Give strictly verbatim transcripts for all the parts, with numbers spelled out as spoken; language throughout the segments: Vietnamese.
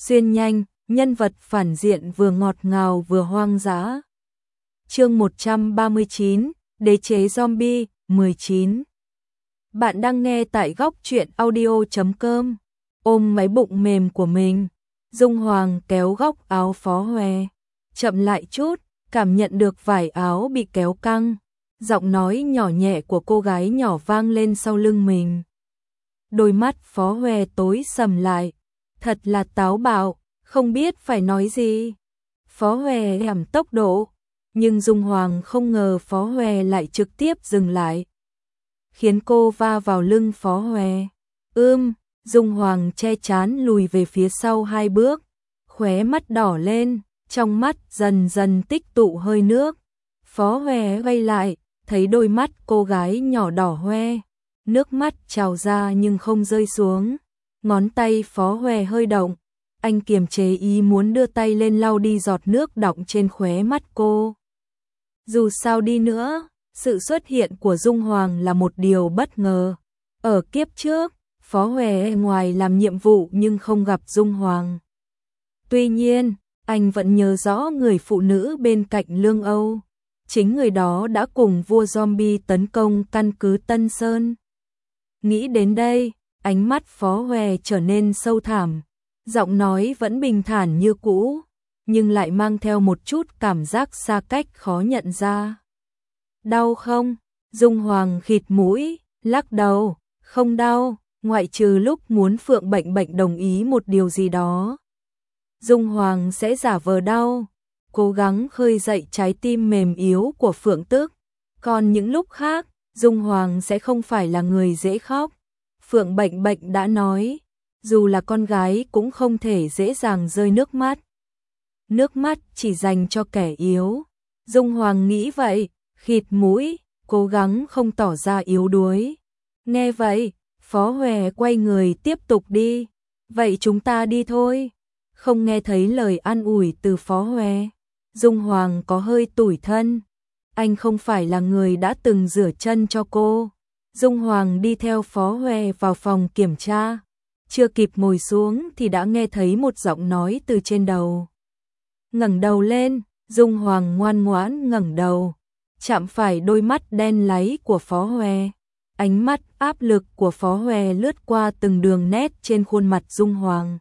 xuyên nhanh, nhân vật phản diện vừa ngọt ngào vừa hoang dã. Chương một trăm ba mươi chín, Đế chế zombie, mười chín. Bạn đang nghe tại góc truyện audio chấm com. Ôm máy bụng mềm của mình, Dung Hoàng kéo góc áo Phó Hoè, chậm lại chút, cảm nhận được vải áo bị kéo căng. Giọng nói nhỏ nhẹ của cô gái nhỏ vang lên sau lưng mình. Đôi mắt Phó Hoè tối sầm lại, thật là táo bạo, không biết phải nói gì. Phó Hoè giảm tốc độ, nhưng Dung Hoàng không ngờ Phó Hoè lại trực tiếp dừng lại, khiến cô va vào lưng Phó Hoè. Ưm, Dung Hoàng che trán lùi về phía sau hai bước, khóe mắt đỏ lên, trong mắt dần dần tích tụ hơi nước. Phó Hoè quay lại, thấy đôi mắt cô gái nhỏ đỏ hoe, nước mắt trào ra nhưng không rơi xuống. Ngón tay Phó Hoè hơi động, anh kiềm chế ý muốn đưa tay lên lau đi giọt nước đọng trên khóe mắt cô. Dù sao đi nữa, sự xuất hiện của Dung Hoàng là một điều bất ngờ. Ở kiếp trước, Phó Hoè ngoài làm nhiệm vụ nhưng không gặp Dung Hoàng. Tuy nhiên, anh vẫn nhớ rõ người phụ nữ bên cạnh Lương Âu. Chính người đó đã cùng vua zombie tấn công căn cứ Tân Sơn. Nghĩ đến đây, ánh mắt Phó Hoè trở nên sâu thẳm. Giọng nói vẫn bình thản như cũ, nhưng lại mang theo một chút cảm giác xa cách khó nhận ra. Đau không? Dung Hoàng khịt mũi, lắc đầu, không đau, ngoại trừ lúc muốn Phượng Bệnh Bệnh đồng ý một điều gì đó. Dung Hoàng sẽ giả vờ đau, cố gắng khơi dậy trái tim mềm yếu của Phượng Tức. Còn những lúc khác, Dung Hoàng sẽ không phải là người dễ khóc. Phượng Bệnh Bệnh đã nói, dù là con gái cũng không thể dễ dàng rơi nước mắt. Nước mắt chỉ dành cho kẻ yếu. Dung Hoàng nghĩ vậy, khịt mũi, cố gắng không tỏ ra yếu đuối. Nghe vậy, Phó Hoè quay người tiếp tục đi. Vậy chúng ta đi thôi. Không nghe thấy lời an ủi từ Phó Hoè, Dung Hoàng có hơi tủi thân. Anh không phải là người đã từng rửa chân cho cô. Dung Hoàng đi theo Phó Hoè vào phòng kiểm tra. Chưa kịp ngồi xuống thì đã nghe thấy một giọng nói từ trên đầu. Ngẩng đầu lên, Dung Hoàng ngoan ngoãn ngẩng đầu, chạm phải đôi mắt đen láy của Phó Hoè. Ánh mắt áp lực của Phó Hoè lướt qua từng đường nét trên khuôn mặt Dung Hoàng.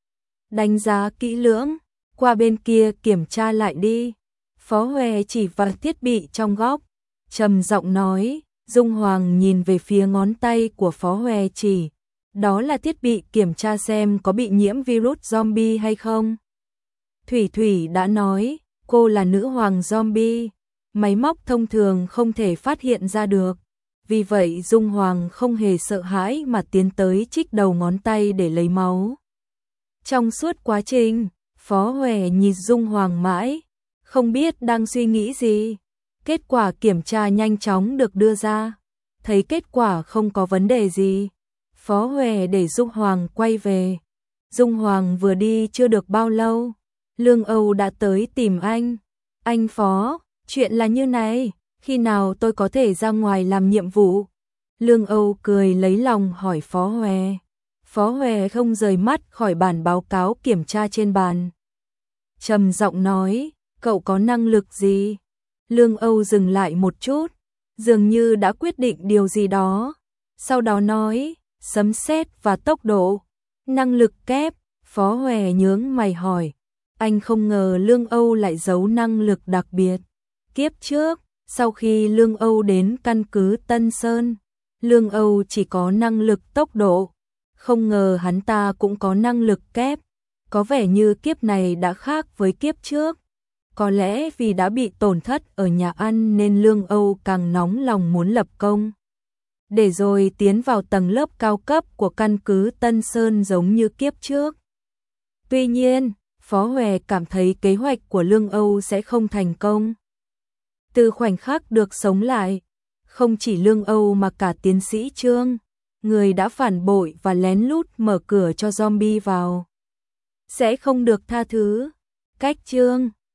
Đánh giá kỹ lưỡng, qua bên kia kiểm tra lại đi. Phó Hoè chỉ vào thiết bị trong góc, trầm giọng nói. Dung Hoàng nhìn về phía ngón tay của Phó Hoè chỉ. Đó là thiết bị kiểm tra xem có bị nhiễm virus zombie hay không. Thủy Thủy đã nói, cô là nữ hoàng zombie, máy móc thông thường không thể phát hiện ra được. Vì vậy Dung Hoàng không hề sợ hãi mà tiến tới trích đầu ngón tay để lấy máu. Trong suốt quá trình, Phó Hoè nhìn Dung Hoàng mãi, không biết đang suy nghĩ gì. Kết quả kiểm tra nhanh chóng được đưa ra, thấy kết quả không có vấn đề gì. Phó Hoè để Dung Hoàng quay về. Dung Hoàng vừa đi chưa được bao lâu, Lương Âu đã tới tìm anh. Anh Phó, chuyện là như này, khi nào tôi có thể ra ngoài làm nhiệm vụ? Lương Âu cười lấy lòng hỏi Phó Hoè. Phó Hoè không rời mắt khỏi bản báo cáo kiểm tra trên bàn. Trầm giọng nói, cậu có năng lực gì? Lương Âu dừng lại một chút, dường như đã quyết định điều gì đó. Sau đó nói, sấm sét và tốc độ. Năng lực kép. Phó Hoè nhướng mày hỏi. Anh không ngờ Lương Âu lại giấu năng lực đặc biệt. Kiếp trước, sau khi Lương Âu đến căn cứ Tân Sơn, Lương Âu chỉ có năng lực tốc độ. Không ngờ hắn ta cũng có năng lực kép. Có vẻ như kiếp này đã khác với kiếp trước. Có lẽ vì đã bị tổn thất ở nhà ăn nên Lương Âu càng nóng lòng muốn lập công, để rồi tiến vào tầng lớp cao cấp của căn cứ Tân Sơn giống như kiếp trước. Tuy nhiên, Phó Hoè cảm thấy kế hoạch của Lương Âu sẽ không thành công. Từ khoảnh khắc được sống lại, không chỉ Lương Âu mà cả tiến sĩ Trương, người đã phản bội và lén lút mở cửa cho zombie vào, sẽ không được tha thứ. Cách Trương,